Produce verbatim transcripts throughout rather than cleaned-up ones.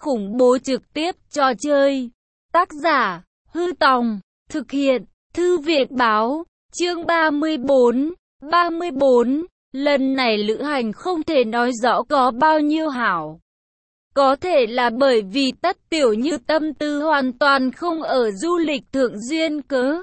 khủng bố trực tiếp trò chơi. Tác giả, Hư Tòng, thực hiện, Thư viện báo, chương ba mươi bốn, ba mươi bốn, lần này lữ hành không thể nói rõ có bao nhiêu hảo. Có thể là bởi vì Tất Tiểu Như tâm tư hoàn toàn không ở du lịch thượng duyên cớ.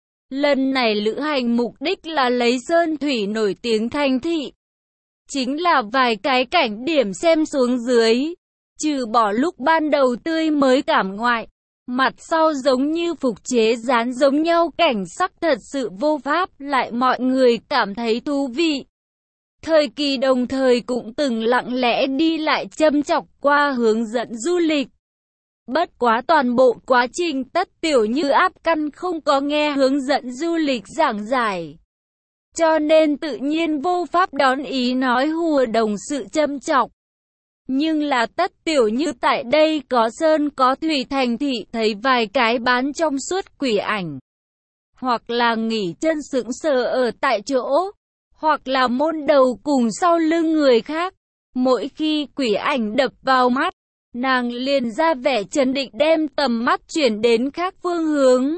Lần này lữ hành mục đích là lấy sơn thủy nổi tiếng thành thị. Chính là vài cái cảnh điểm xem xuống dưới. Trừ bỏ lúc ban đầu tươi mới cảm ngoại, mặt sau giống như phục chế dán giống nhau cảnh sắc thật sự vô pháp lại mọi người cảm thấy thú vị. Thời kỳ đồng thời cũng từng lặng lẽ đi lại châm chọc qua hướng dẫn du lịch. Bất quá toàn bộ quá trình Tất Tiểu Như áp căn không có nghe hướng dẫn du lịch giảng giải. Cho nên tự nhiên vô pháp đón ý nói hùa đồng sự châm chọc. Nhưng là Tất Tiểu Như tại đây có sơn có thủy thành thị thấy vài cái bán trong suốt quỷ ảnh. Hoặc là nghỉ chân sững sờ ở tại chỗ. Hoặc là môn đầu cùng sau lưng người khác. Mỗi khi quỷ ảnh đập vào mắt, nàng liền ra vẻ trấn định đem tầm mắt chuyển đến khác phương hướng.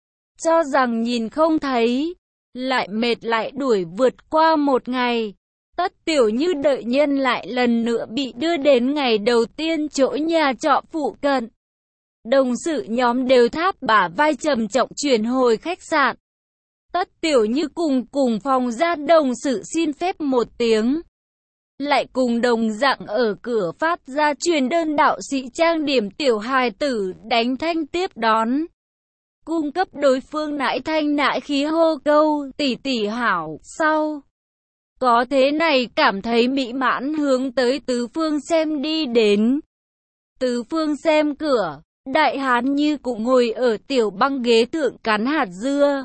Cho rằng nhìn không thấy, lại mệt lại đuổi vượt qua một ngày. Tất Tiểu Như đợi nhân lại lần nữa bị đưa đến ngày đầu tiên chỗ nhà trọ phụ cận. Đồng sự nhóm đều tháp bả vai trầm trọng chuyển hồi khách sạn. Tất Tiểu Như cùng cùng phòng ra đồng sự xin phép một tiếng. Lại cùng đồng dạng ở cửa phát ra truyền đơn đạo sĩ trang điểm tiểu hài tử đánh thanh tiếp đón. Cung cấp đối phương nãi thanh nãi khí hô câu tỷ tỷ hảo sau. Có thế này cảm thấy mỹ mãn hướng tới tứ phương xem đi đến. Tứ phương xem cửa, đại hán như cũng ngồi ở tiểu băng ghế thượng cắn hạt dưa.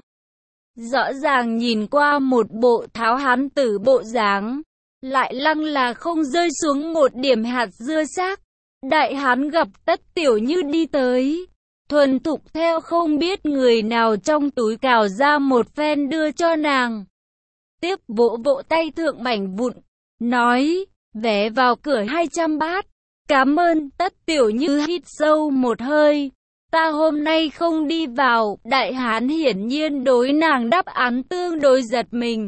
Rõ ràng nhìn qua một bộ tháo hán tử bộ dáng, lại lăng là không rơi xuống một điểm hạt dưa xác. Đại hán gặp Tất Tiểu Như đi tới, thuần thục theo không biết người nào trong túi cào ra một phen đưa cho nàng. Tiếp vỗ vỗ tay thượng mảnh vụn, nói, vé vào cửa hai trăm bát. Cảm ơn. Tất Tiểu Như hít sâu một hơi. Ta hôm nay không đi vào. Đại hán hiển nhiên đối nàng đáp án tương đối giật mình.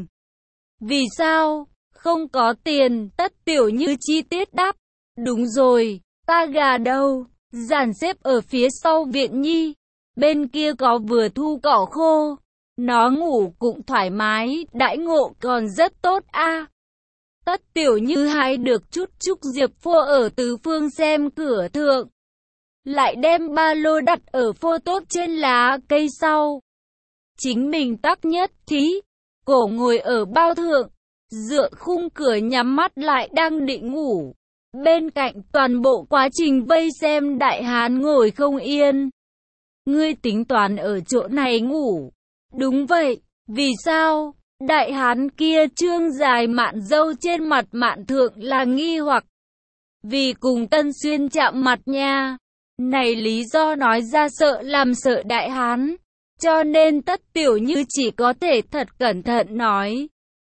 Vì sao? Không có tiền. Tất Tiểu Như chi tiết đáp. Đúng rồi, ta gà đâu? Dàn xếp ở phía sau viện nhi. Bên kia có vừa thu cỏ khô. Nó ngủ cũng thoải mái, đãi ngộ còn rất tốt a. À. Tất Tiểu Như hái được chút trúc diệp phô ở tứ phương xem cửa thượng. Lại đem ba lô đặt ở phô tốt trên lá cây sau. Chính mình tắc nhất thí, cổ ngồi ở bao thượng, dựa khung cửa nhắm mắt lại đang định ngủ. Bên cạnh toàn bộ quá trình vây xem đại hán ngồi không yên. Ngươi tính toán ở chỗ này ngủ. Đúng vậy, vì sao? Đại hán kia trương dài mạn râu trên mặt mạn thượng là nghi hoặc. Vì cùng Tân Xuyên chạm mặt nha. Này lý do nói ra sợ làm sợ đại hán. Cho nên Tất Tiểu Như chỉ có thể thật cẩn thận nói.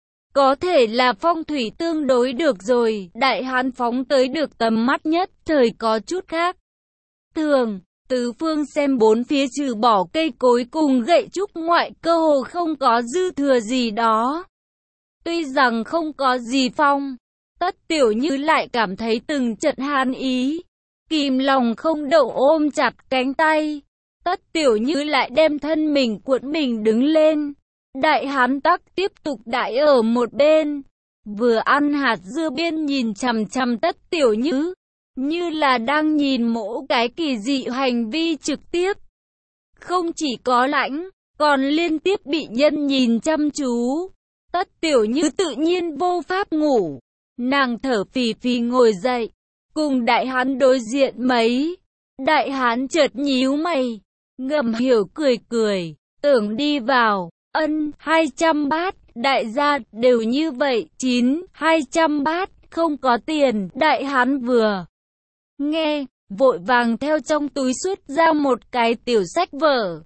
Có thể là phong thủy tương đối được rồi. Đại hán phóng tới được tầm mắt nhất thời có chút khác thường. Tứ phương xem bốn phía trừ bỏ cây cối cùng gậy trúc ngoại cơ hồ không có dư thừa gì đó. Tuy rằng không có gì phong, Tất Tiểu Như lại cảm thấy từng trận hàn ý. Kìm lòng không đậu ôm chặt cánh tay. Tất Tiểu Như lại đem thân mình cuộn mình đứng lên. Đại hán tắc tiếp tục đại ở một bên. Vừa ăn hạt dưa biên nhìn chằm chằm Tất Tiểu Như. Như là đang nhìn mỗ cái kỳ dị hành vi trực tiếp. Không chỉ có lãnh, còn liên tiếp bị nhân nhìn chăm chú. Tất Tiểu Như tự nhiên vô pháp ngủ. Nàng thở phì phì ngồi dậy, cùng đại hán đối diện mấy. Đại hán chợt nhíu mày, ngầm hiểu cười cười, tưởng đi vào. Ân, hai trăm bát, đại gia đều như vậy. Chín, hai trăm bát, không có tiền. Đại hán vừa nghe, vội vàng theo trong túi xuất ra một cái tiểu sách vở.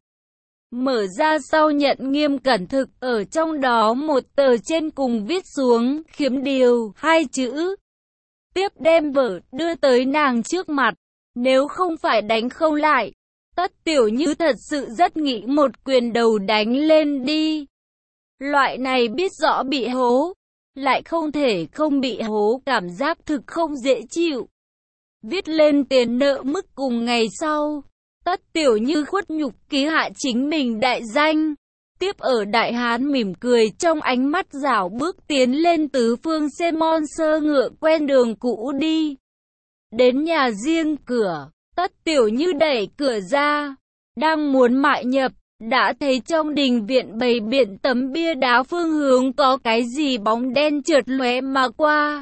Mở ra sau nhận nghiêm cẩn thực, ở trong đó một tờ trên cùng viết xuống, khiếm điều, hai chữ. Tiếp đem vở, đưa tới nàng trước mặt. Nếu không phải đánh không lại, Tất Tiểu Như thật sự rất nghĩ một quyền đầu đánh lên đi. Loại này biết rõ bị hố, lại không thể không bị hố cảm giác thực không dễ chịu. Viết lên tiền nợ mức cùng ngày sau, Tất Tiểu Như khuất nhục ký hạ chính mình đại danh. Tiếp ở Đại Hán mỉm cười trong ánh mắt rảo bước tiến lên tứ phương xe mon sơ ngựa quen đường cũ đi. Đến nhà riêng cửa, Tất Tiểu Như đẩy cửa ra, đang muốn mại nhập, đã thấy trong đình viện bày biện tấm bia đá phương hướng có cái gì bóng đen trượt lóe mà qua.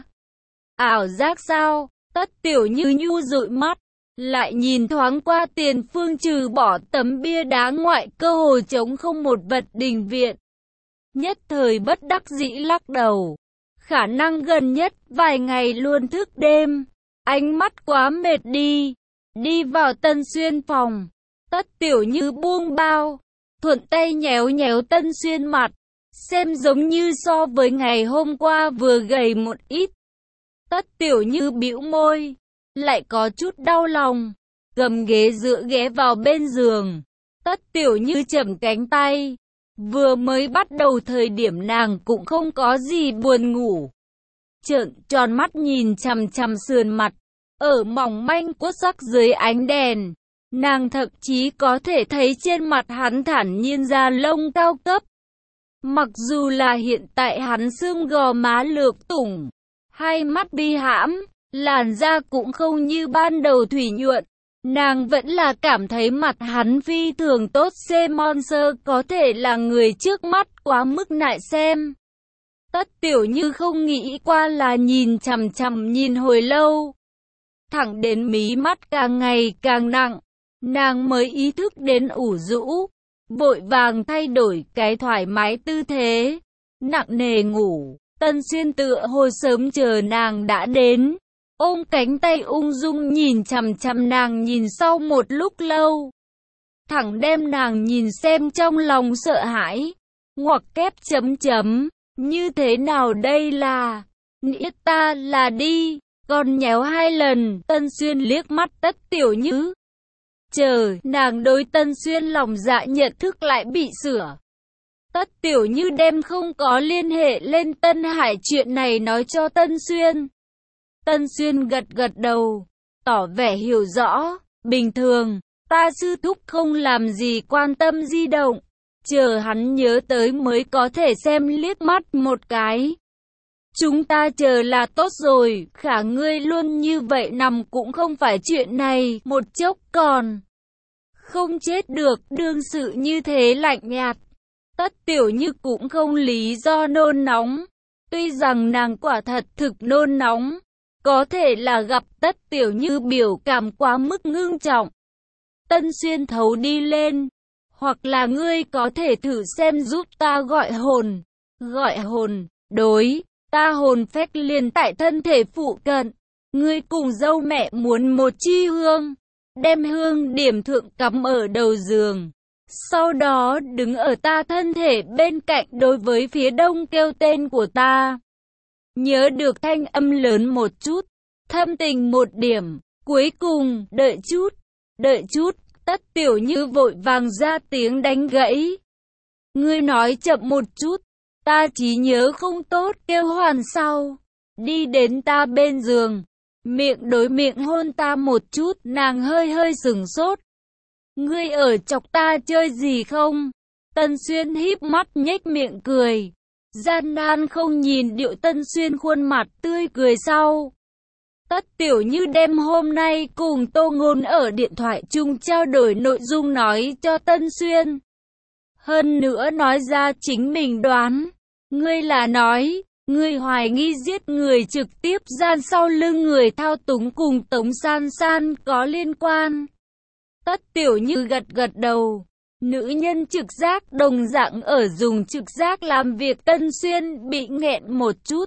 Ảo giác sao? Tất Tiểu Như nhu dụi mắt, lại nhìn thoáng qua tiền phương trừ bỏ tấm bia đá ngoại cơ hồ trống không một vật đình viện. Nhất thời bất đắc dĩ lắc đầu. Khả năng gần nhất vài ngày luôn thức đêm, ánh mắt quá mệt đi. Đi vào Tân Xuyên phòng, Tất Tiểu Như buông bao, thuận tay nhéo nhéo Tân Xuyên mặt, xem giống như so với ngày hôm qua vừa gầy một ít. Tất Tiểu Như bĩu môi, lại có chút đau lòng, gầm ghế dựa ghé vào bên giường. Tất Tiểu Như chầm cánh tay, vừa mới bắt đầu thời điểm nàng cũng không có gì buồn ngủ. Trợn tròn mắt nhìn chằm chằm sườn mặt, ở mỏng manh cốt sắc dưới ánh đèn, nàng thậm chí có thể thấy trên mặt hắn thản nhiên da lông cao cấp. Mặc dù là hiện tại hắn xương gò má lược tủng, hai mắt bi hãm, làn da cũng không như ban đầu thủy nhuận, nàng vẫn là cảm thấy mặt hắn phi thường tốt. Monster có thể là người trước mắt quá mức nại xem. Tất Tiểu Như không nghĩ qua là nhìn chằm chằm nhìn hồi lâu, thẳng đến mí mắt càng ngày càng nặng, nàng mới ý thức đến ủ rũ, vội vàng thay đổi cái thoải mái tư thế, nặng nề ngủ. Tân Xuyên tựa hồ sớm chờ nàng đã đến, ôm cánh tay ung dung nhìn chằm chằm nàng nhìn sau một lúc lâu, thẳng đem nàng nhìn xem trong lòng sợ hãi, ngoặc kép chấm chấm, như thế nào đây là, nghĩa ta là đi, còn nhéo hai lần. Tân Xuyên liếc mắt Tất Tiểu Như, chờ nàng đối Tân Xuyên lòng dạ nhận thức lại bị sửa. Tất Tiểu Như đem không có liên hệ lên Tân Hải chuyện này nói cho Tân Xuyên. Tân Xuyên gật gật đầu, tỏ vẻ hiểu rõ, bình thường, ta sư thúc không làm gì quan tâm di động, chờ hắn nhớ tới mới có thể xem liếc mắt một cái. Chúng ta chờ là tốt rồi, khả ngươi luôn như vậy nằm cũng không phải chuyện này, một chốc còn không chết được, đương sự như thế lạnh nhạt. Tất Tiểu Như cũng không lý do nôn nóng, tuy rằng nàng quả thật thực nôn nóng, có thể là gặp Tất Tiểu Như biểu cảm quá mức ngưng trọng. Tân Xuyên thấu đi lên, hoặc là ngươi có thể thử xem giúp ta gọi hồn, gọi hồn, đối, ta hồn phách liền tại thân thể phụ cận, ngươi cùng dâu mẹ muốn một chi hương, đem hương điểm thượng cắm ở đầu giường. Sau đó đứng ở ta thân thể bên cạnh đối với phía đông kêu tên của ta. Nhớ được thanh âm lớn một chút, thâm tình một điểm, cuối cùng, đợi chút, đợi chút, Tất Tiểu Như vội vàng ra tiếng đánh gãy. Ngươi nói chậm một chút, ta trí nhớ không tốt, kêu hoàn sau. Đi đến ta bên giường, miệng đối miệng hôn ta một chút, nàng hơi hơi sửng sốt. Ngươi ở chọc ta chơi gì không? Tân Xuyên híp mắt nhếch miệng cười, gian nan không nhìn điệu Tân Xuyên khuôn mặt tươi cười sau. Tất Tiểu Như đem hôm nay cùng Tô Ngôn ở điện thoại chung trao đổi nội dung nói cho Tân Xuyên. Hơn nữa nói ra chính mình đoán. Ngươi là nói, ngươi hoài nghi giết người trực tiếp gian sau lưng người thao túng cùng Tống San San có liên quan. Tất Tiểu Như gật gật đầu. Nữ nhân trực giác đồng dạng ở dùng trực giác làm việc. Tân Xuyên bị nghẹn một chút.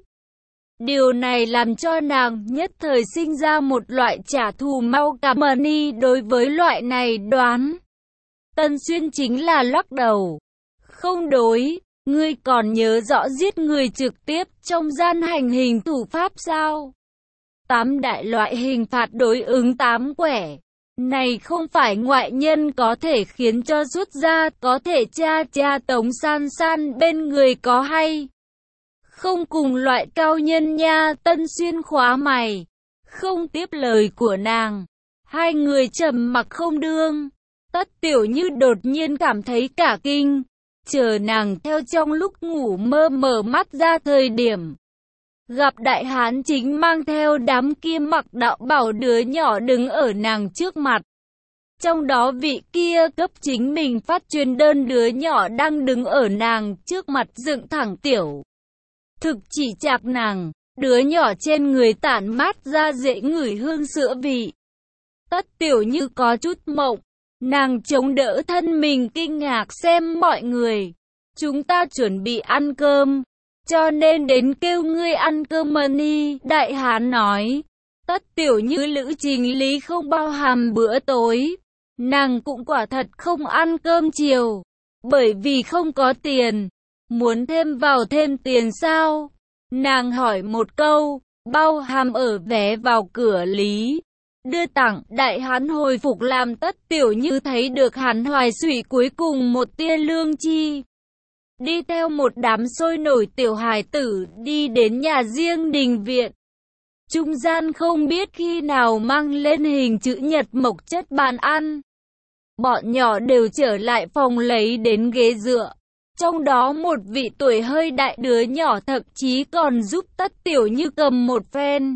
Điều này làm cho nàng nhất thời sinh ra một loại trả thù mau cả money đối với loại này đoán. Tân Xuyên chính là lắc đầu. Không đối, ngươi còn nhớ rõ giết người trực tiếp trong gian hành hình thủ pháp sao? Tám đại loại hình phạt đối ứng tám quẻ. Này không phải ngoại nhân có thể khiến cho rút ra, có thể tra tra Tống San San bên người có hay không cùng loại cao nhân nha. Tân Xuyên khóa mày, không tiếp lời của nàng. Hai người trầm mặc không đương. Tất Tiểu Như đột nhiên cảm thấy cả kinh. Chờ nàng theo trong lúc ngủ mơ mở mắt ra thời điểm gặp đại hán chính mang theo đám kia mặc đạo bào đứa nhỏ đứng ở nàng trước mặt. Trong đó vị kia cấp chính mình phát truyền đơn đứa nhỏ đang đứng ở nàng trước mặt dựng thẳng tiểu. Thực chỉ chạc nàng, đứa nhỏ trên người tản mát ra dễ ngửi hương sữa vị. Tất Tiểu Như có chút mộng, nàng chống đỡ thân mình kinh ngạc xem mọi người. Chúng ta chuẩn bị ăn cơm, cho nên đến kêu ngươi ăn cơm mà đi, đại hán nói. Tất Tiểu Như lữ trình lý không bao hàm bữa tối. Nàng cũng quả thật không ăn cơm chiều, bởi vì không có tiền. Muốn thêm vào thêm tiền sao? Nàng hỏi một câu, bao hàm ở vé vào cửa lý. Đưa tặng, đại hán hồi phục làm Tất Tiểu Như thấy được hắn hoài sủy cuối cùng một tia lương chi. Đi theo một đám sôi nổi tiểu hài tử đi đến nhà riêng đình viện. Trung gian không biết khi nào mang lên hình chữ nhật mộc chất bàn ăn. Bọn nhỏ đều trở lại phòng lấy đến ghế dựa. Trong đó một vị tuổi hơi đại đứa nhỏ thậm chí còn giúp Tất Tiểu Như cầm một phen.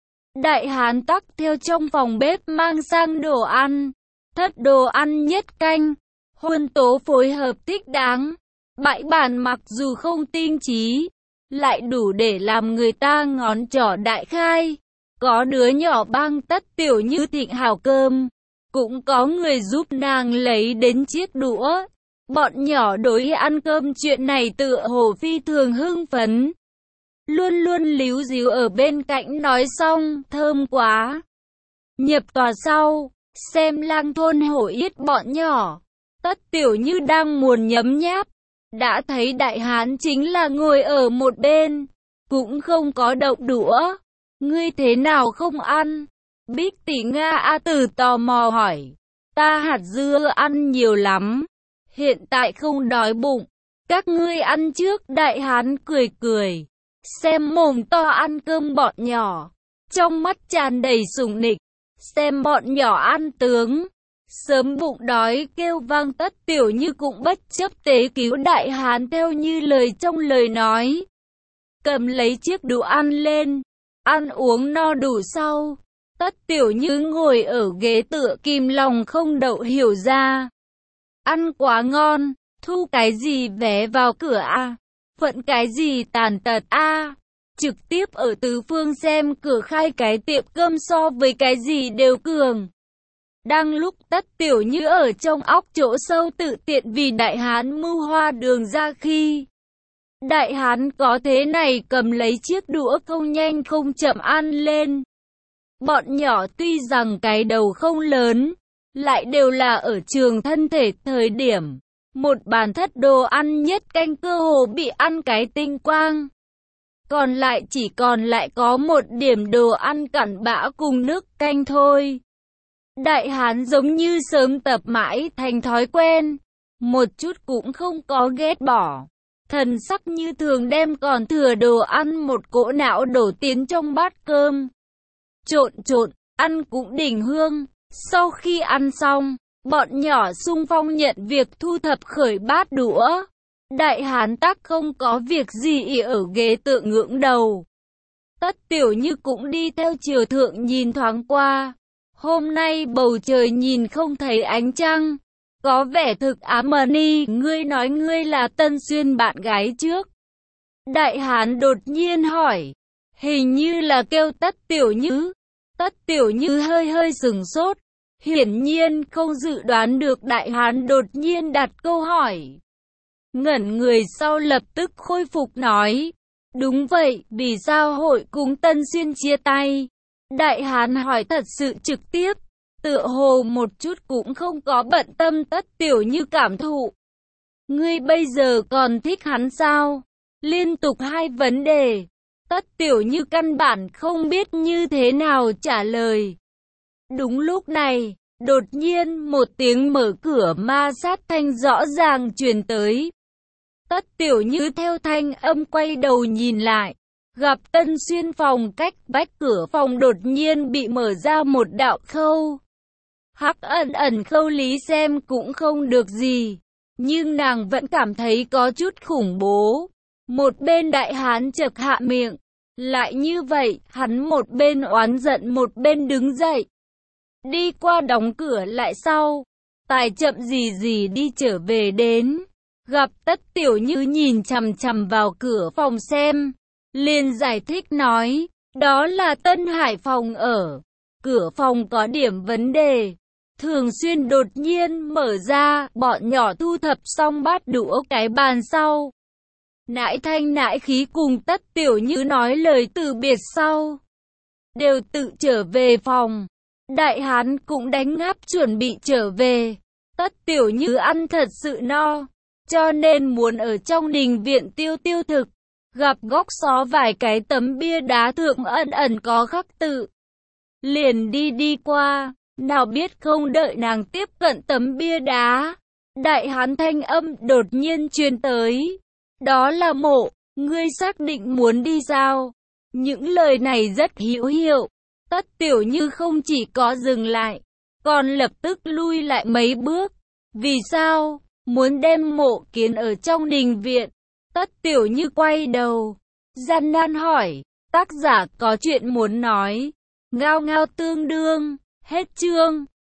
Đại hán tắc theo trong phòng bếp mang sang đồ ăn. Thất đồ ăn nhất canh. Huân tố phối hợp thích đáng. Bãi bàn mặc dù không tinh trí, lại đủ để làm người ta ngón trỏ đại khai. Có đứa nhỏ bang Tất Tiểu Như thịnh hào cơm. Cũng có người giúp nàng lấy đến chiếc đũa. Bọn nhỏ đối ăn cơm chuyện này tựa hồ phi thường hưng phấn. Luôn luôn líu díu ở bên cạnh nói xong, thơm quá. Nhập tòa sau, xem lang thôn hổ yết bọn nhỏ. Tất Tiểu Như đang muốn nhấm nháp. Đã thấy đại hán chính là ngồi ở một bên. Cũng không có động đũa. Ngươi thế nào không ăn? Bích tỷ Nga A Tử tò mò hỏi. Ta hạt dưa ăn nhiều lắm. Hiện tại không đói bụng. Các ngươi ăn trước. Đại hán cười cười. Xem mồm to ăn cơm bọn nhỏ. Trong mắt tràn đầy sủng nịch. Xem bọn nhỏ ăn tướng. Sớm bụng đói kêu vang. Tất Tiểu Như cũng bất chấp tế cứu đại hán theo như lời trong lời nói. Cầm lấy chiếc đũa ăn lên. Ăn uống no đủ sau. Tất Tiểu Như ngồi ở ghế tựa kim lòng không đậu hiểu ra. Ăn quá ngon, thu cái gì vé vào cửa a à? Phận cái gì tàn tật a à? Trực tiếp ở tứ phương xem cửa khai cái tiệm cơm so với cái gì đều cường. Đang lúc Tất Tiểu Như ở trong óc chỗ sâu tự tiện vì đại hán mưu hoa đường ra khi đại hán có thế này cầm lấy chiếc đũa không nhanh không chậm ăn lên. Bọn nhỏ tuy rằng cái đầu không lớn, lại đều là ở trường thân thể thời điểm. Một bàn thất đồ ăn nhất canh cơ hồ bị ăn cái tinh quang. Còn lại chỉ còn lại có một điểm đồ ăn cặn bã cùng nước canh thôi. Đại hán giống như sớm tập mãi thành thói quen. Một chút cũng không có ghét bỏ. Thần sắc như thường đem còn thừa đồ ăn một cỗ não đổ tiến trong bát cơm. Trộn trộn, ăn cũng đỉnh hương. Sau khi ăn xong, bọn nhỏ xung phong nhận việc thu thập khởi bát đũa. Đại hán tắc không có việc gì ỉ ở ghế tựa ngưỡng đầu. Tất Tiểu Như cũng đi theo chiều thượng nhìn thoáng qua. Hôm nay bầu trời nhìn không thấy ánh trăng. Có vẻ thực ám mờ ni. Ngươi nói ngươi là Tân Xuyên bạn gái trước. Đại hán đột nhiên hỏi. Hình như là kêu Tất Tiểu Như. Tất Tiểu Như hơi hơi sừng sốt. Hiển nhiên không dự đoán được đại hán đột nhiên đặt câu hỏi. Ngẩn người sau lập tức khôi phục nói. Đúng vậy, vì sao hội cùng Tân Xuyên chia tay? Đại hán hỏi thật sự trực tiếp. Tựa hồ một chút cũng không có bận tâm Tất Tiểu Như cảm thụ. Ngươi bây giờ còn thích hắn sao? Liên tục hai vấn đề. Tất Tiểu Như căn bản không biết như thế nào trả lời. Đúng lúc này, đột nhiên một tiếng mở cửa ma sát thanh rõ ràng truyền tới. Tất Tiểu Như theo thanh âm quay đầu nhìn lại, gặp Tân Xuyên phòng cách vách cửa phòng đột nhiên bị mở ra một đạo khâu. Hắc ẩn ẩn khâu lý xem cũng không được gì, nhưng nàng vẫn cảm thấy có chút khủng bố. Một bên đại hán chợt hạ miệng, lại như vậy, hắn một bên oán giận một bên đứng dậy. Đi qua đóng cửa lại sau, tài chậm gì gì đi trở về đến. Gặp Tất Tiểu Như nhìn chằm chằm vào cửa phòng xem, liền giải thích nói, đó là Tân Hải phòng ở. Cửa phòng có điểm vấn đề, thường xuyên đột nhiên mở ra, bọn nhỏ thu thập xong bát đũa cái bàn sau. Nãi thanh nãi khí cùng Tất Tiểu Như nói lời từ biệt sau, đều tự trở về phòng. Đại hán cũng đánh ngáp chuẩn bị trở về. Tất Tiểu Như ăn thật sự no, cho nên muốn ở trong đình viện tiêu tiêu thực. Gặp góc xó vài cái tấm bia đá thượng ẩn ẩn có khắc tự, liền đi đi qua. Nào biết không đợi nàng tiếp cận tấm bia đá, đại hán thanh âm đột nhiên truyền tới. Đó là Mộ, ngươi xác định muốn đi sao? Những lời này rất hữu hiệu. Tất Tiểu Như không chỉ có dừng lại, còn lập tức lui lại mấy bước. Vì sao? Muốn đem Mộ kiến ở trong đình viện. Tất Tiểu Như quay đầu, gian nan hỏi, tác giả có chuyện muốn nói. Ngao ngao tương đương, hết chương.